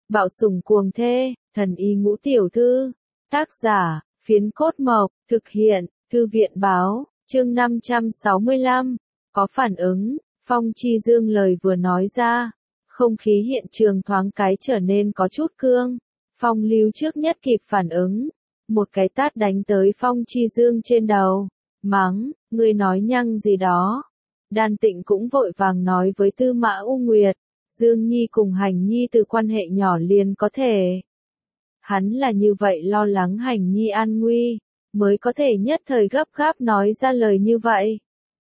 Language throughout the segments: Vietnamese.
Bạo sủng cuồng thê, thần y ngũ tiểu thư. Tác giả, Phiến Cốt Mộc, thực hiện, Thư viện báo, chương 565. Có phản ứng, Phong Chi Dương lời vừa nói ra. Không khí hiện trường thoáng cái trở nên có chút cương. Phong Lưu trước nhất kịp phản ứng. Một cái tát đánh tới Phong Chi Dương trên đầu. Mắng, ngươi nói nhăng gì đó. Đan Tịnh cũng vội vàng nói với Tư Mã U Nguyệt. Dương Nhi cùng Hành Nhi từ quan hệ nhỏ liền có thể. Hắn là như vậy lo lắng Hành Nhi an nguy, mới có thể nhất thời gấp gáp nói ra lời như vậy.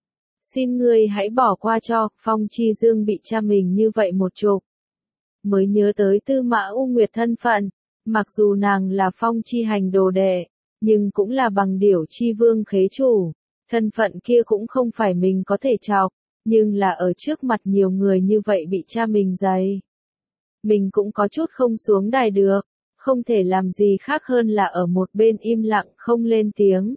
Xin ngươi hãy bỏ qua cho, Phong Chi Dương bị cha mình như vậy một chục. Mới nhớ tới Tư Mã U Nguyệt thân phận, mặc dù nàng là Phong Chi Hành đồ đệ, nhưng cũng là bằng điểu chi vương khế chủ. Thân phận kia cũng không phải mình có thể chọc, nhưng là ở trước mặt nhiều người như vậy bị cha mình giày. Mình cũng có chút không xuống đài được, không thể làm gì khác hơn là ở một bên im lặng không lên tiếng.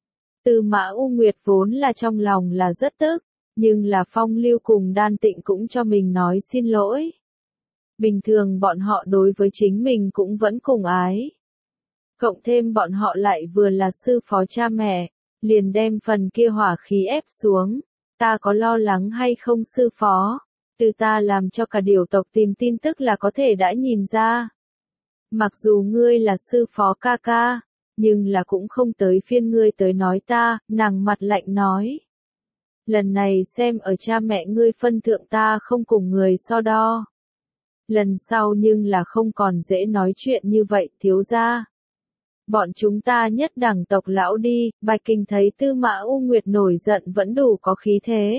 Tư Mã U Nguyệt vốn là trong lòng là rất tức, nhưng là Phong Lưu cùng Đan Tịnh cũng cho mình nói xin lỗi. Bình thường bọn họ đối với chính mình cũng vẫn cùng ái. Cộng thêm bọn họ lại vừa là sư phó cha mẹ, liền đem phần kia hỏa khí ép xuống. Ta có lo lắng hay không sư phó? Từ ta làm cho cả điều tộc tìm tin tức là có thể đã nhìn ra. Mặc dù ngươi là sư phó ca ca, nhưng là cũng không tới phiên ngươi tới nói ta, nàng mặt lạnh nói. Lần này xem ở cha mẹ ngươi phân thượng ta không cùng người so đo. Lần sau nhưng là không còn dễ nói chuyện như vậy thiếu gia. Bọn chúng ta nhất đẳng tộc lão đi, Bạch Kinh thấy Tư Mã U Nguyệt nổi giận vẫn đủ có khí thế.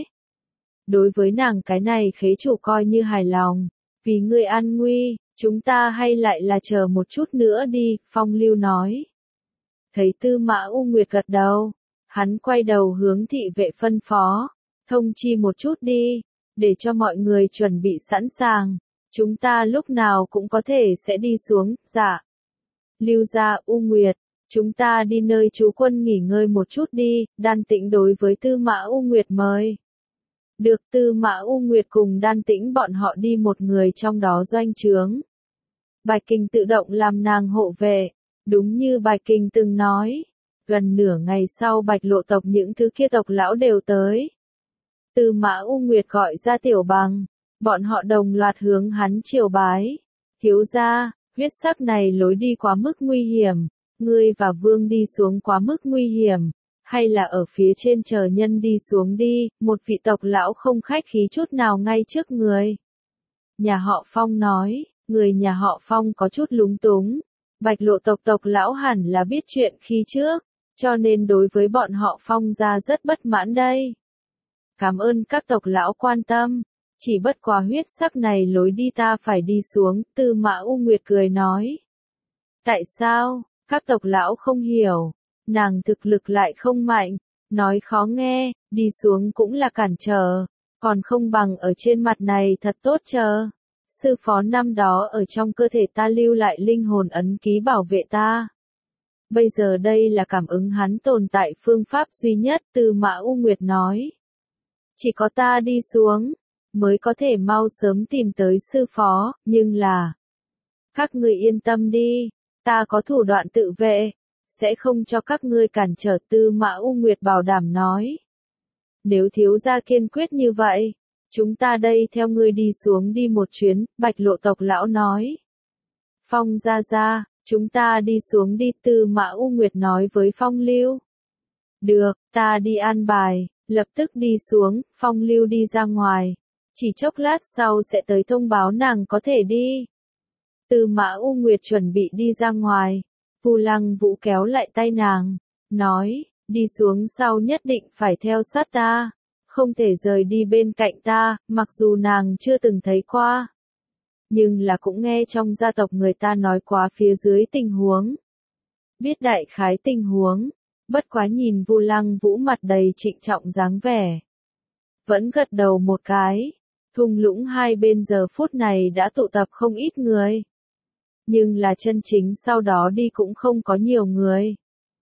Đối với nàng cái này khế chủ coi như hài lòng, vì ngươi an nguy, chúng ta hay lại là chờ một chút nữa đi, Phong Lưu nói. Thấy Tư Mã U Nguyệt gật đầu, hắn quay đầu hướng thị vệ phân phó, thông chi một chút đi, để cho mọi người chuẩn bị sẵn sàng, chúng ta lúc nào cũng có thể sẽ đi xuống, dạ. Lưu gia U Nguyệt, chúng ta đi nơi trú quân nghỉ ngơi một chút đi, Đan Tĩnh đối với Tư Mã U Nguyệt mời. Được Tư Mã U Nguyệt cùng Đan Tĩnh bọn họ đi một người trong đó doanh trướng. Bạch Kinh tự động làm nàng hộ vệ, đúng như Bạch Kinh từng nói. Gần nửa ngày sau Bạch Lộ tộc những thứ kia tộc lão đều tới. Tư Mã U Nguyệt gọi ra Tiểu Bằng, bọn họ đồng loạt hướng hắn triều bái. Thiếu gia, huyết sắc này lối đi quá mức nguy hiểm, ngươi và Vương đi xuống quá mức nguy hiểm, hay là ở phía trên chờ nhân đi xuống đi, một vị tộc lão không khách khí chút nào ngay trước người. Nhà họ Phong nói, người nhà họ Phong có chút lúng túng, Bạch Lộ tộc lão hẳn là biết chuyện khi trước, cho nên đối với bọn họ Phong gia rất bất mãn đây. Cảm ơn các tộc lão quan tâm. Chỉ bất quá huyết sắc này lối đi ta phải đi xuống, Tư Mã U Nguyệt cười nói. Tại sao, các tộc lão không hiểu, nàng thực lực lại không mạnh, nói khó nghe, đi xuống cũng là cản trở, còn không bằng ở trên mặt này thật tốt chờ. Sư phó năm đó ở trong cơ thể ta lưu lại linh hồn ấn ký bảo vệ ta. Bây giờ đây là cảm ứng hắn tồn tại phương pháp duy nhất, Tư Mã U Nguyệt nói. Chỉ có ta đi xuống mới có thể mau sớm tìm tới sư phó, nhưng là các ngươi yên tâm đi, ta có thủ đoạn tự vệ, sẽ không cho các ngươi cản trở, Tư Mã U Nguyệt bảo đảm nói. Nếu thiếu gia kiên quyết như vậy, chúng ta đây theo ngươi đi xuống đi một chuyến, Bạch Lộ tộc lão nói. Phong gia, chúng ta đi xuống đi, Tư Mã U Nguyệt nói với Phong Lưu. Được, ta đi an bài, lập tức đi xuống, Phong Lưu đi ra ngoài. Chỉ chốc lát sau sẽ tới thông báo nàng có thể đi. Tư Mã U Nguyệt chuẩn bị đi ra ngoài. Vu Lăng Vũ kéo lại tay nàng, nói, đi xuống sau nhất định phải theo sát ta. Không thể rời đi bên cạnh ta, mặc dù nàng chưa từng thấy qua. Nhưng là cũng nghe trong gia tộc người ta nói quá phía dưới tình huống. Biết đại khái tình huống, bất quá nhìn Vu Lăng Vũ mặt đầy trịnh trọng dáng vẻ. Vẫn gật đầu một cái. Thung lũng hai bên giờ phút này đã tụ tập không ít người. Nhưng là chân chính sau đó đi cũng không có nhiều người.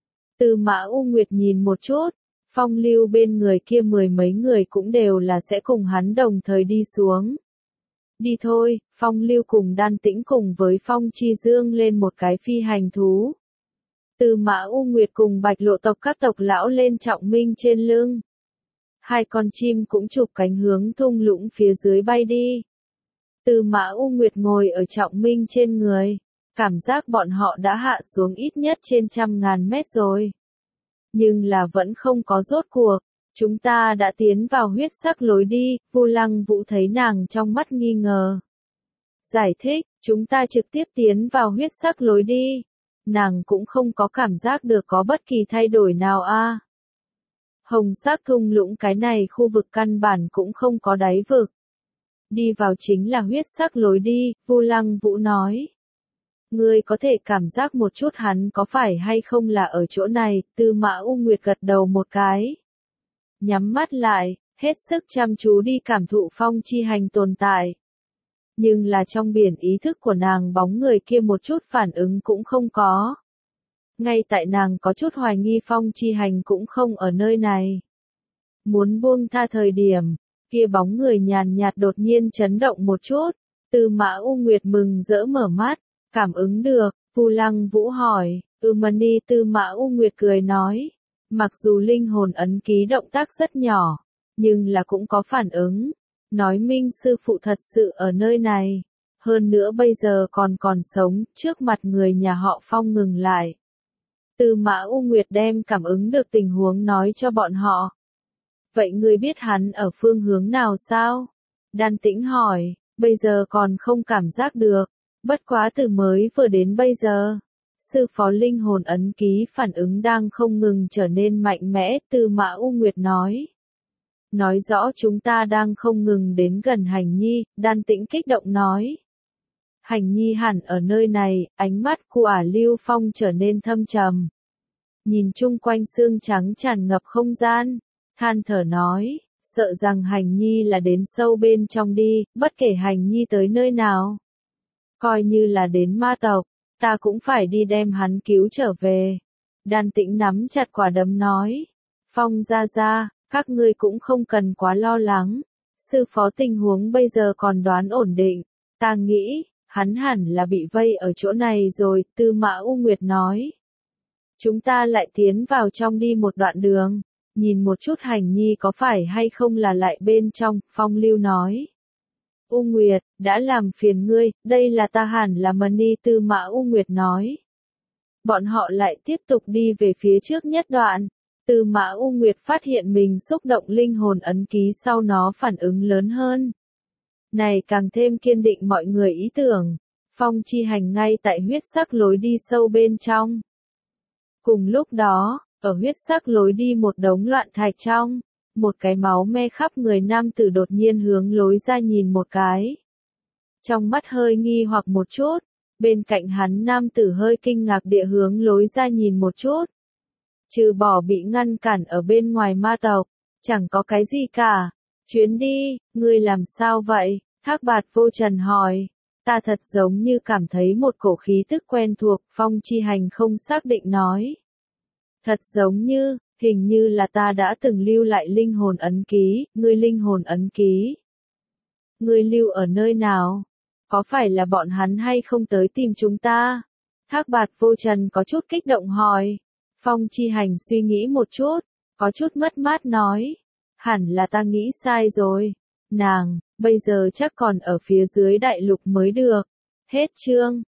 Tư Mã U Nguyệt nhìn một chút, Phong Lưu bên người kia mười mấy người cũng đều là sẽ cùng hắn đồng thời đi xuống. Đi thôi, Phong Lưu cùng Đan Tĩnh cùng với Phong Chi Dương lên một cái phi hành thú. Tư Mã U Nguyệt cùng Bạch Lộ tộc các tộc lão lên Trọng Minh trên lưng. Hai con chim cũng chụp cánh hướng thung lũng phía dưới bay đi. Tư Mã U Nguyệt ngồi ở Trọng Minh trên người. Cảm giác bọn họ đã hạ xuống ít nhất trên 100.000 mét rồi. Nhưng là vẫn không có rốt cuộc. Chúng ta đã tiến vào huyết sắc lối đi, Vu Lăng Vũ thấy nàng trong mắt nghi ngờ. Giải thích, chúng ta trực tiếp tiến vào huyết sắc lối đi. Nàng cũng không có cảm giác được có bất kỳ thay đổi nào a. Hồng sắc thung lũng cái này khu vực căn bản cũng không có đáy vực. Đi vào chính là huyết sắc lối đi, Vu Lăng Vũ nói. Ngươi có thể cảm giác một chút hắn có phải hay không là ở chỗ này, Tư Mã U Nguyệt gật đầu một cái. Nhắm mắt lại, hết sức chăm chú đi cảm thụ phong chi hành tồn tại. Nhưng là trong biển ý thức của nàng bóng người kia một chút phản ứng cũng không có. Ngay tại nàng có chút hoài nghi phong chi hành cũng không ở nơi này. Muốn buông tha thời điểm, kia bóng người nhàn nhạt đột nhiên chấn động một chút. Tư Mã U Nguyệt mừng rỡ mở mắt, cảm ứng được, Vu Lăng Vũ hỏi, Mani. Tư Mã U Nguyệt cười nói. Mặc dù linh hồn ấn ký động tác rất nhỏ, nhưng là cũng có phản ứng. Nói minh sư phụ thật sự ở nơi này. Hơn nữa bây giờ còn sống, trước mặt người nhà họ Phong ngừng lại. Tư Mã U Nguyệt đem cảm ứng được tình huống nói cho bọn họ. Vậy ngươi biết hắn ở phương hướng nào sao? Đan Tĩnh hỏi, bây giờ còn không cảm giác được. Bất quá từ mới vừa đến bây giờ. Sư phó linh hồn ấn ký phản ứng đang không ngừng trở nên mạnh mẽ, Tư Mã U Nguyệt nói. Nói rõ chúng ta đang không ngừng đến gần Hành Nhi, Đan Tĩnh kích động nói. Hành Nhi hẳn ở nơi này, ánh mắt của Lưu Phong trở nên thâm trầm. Nhìn chung quanh xương trắng tràn ngập không gian, than thở nói, sợ rằng Hành Nhi là đến sâu bên trong đi, bất kể Hành Nhi tới nơi nào. Coi như là đến ma tộc. Ta cũng phải đi đem hắn cứu trở về. Đan Tĩnh nắm chặt quả đấm nói. Phong ra, các ngươi cũng không cần quá lo lắng. Sư phó tình huống bây giờ còn đoán ổn định. Ta nghĩ, hắn hẳn là bị vây ở chỗ này rồi, Tư Mã U Nguyệt nói. Chúng ta lại tiến vào trong đi một đoạn đường. Nhìn một chút Hành Nhi có phải hay không là lại bên trong, Phong Lưu nói. U Nguyệt, đã làm phiền ngươi, đây là ta hẳn là Mani. Tư Mã U Nguyệt nói. Bọn họ lại tiếp tục đi về phía trước nhất đoạn. Tư Mã U Nguyệt phát hiện mình xúc động linh hồn ấn ký sau nó phản ứng lớn hơn. Này càng thêm kiên định mọi người ý tưởng. Phong chi hành ngay tại huyết sắc lối đi sâu bên trong. Cùng lúc đó, ở huyết sắc lối đi một đống loạn thạch trong. Một cái máu me khắp người nam tử đột nhiên hướng lối ra nhìn một cái. Trong mắt hơi nghi hoặc một chút, bên cạnh hắn nam tử hơi kinh ngạc địa hướng lối ra nhìn một chút. Trừ bỏ bị ngăn cản ở bên ngoài ma tộc, chẳng có cái gì cả. Chuyến đi, ngươi làm sao vậy? Thác Bạt Vô Trần hỏi. Ta thật giống như cảm thấy một cổ khí tức quen thuộc, Phong chi hành không xác định nói. Thật giống như, hình như là ta đã từng lưu lại linh hồn ấn ký, ngươi linh hồn ấn ký. Ngươi lưu ở nơi nào? Có phải là bọn hắn hay không tới tìm chúng ta? Thác Bạt Vô Trần có chút kích động hỏi. Phong chi hành suy nghĩ một chút, có chút mất mát nói. Hẳn là ta nghĩ sai rồi. Nàng, bây giờ chắc còn ở phía dưới đại lục mới được. Hết chương.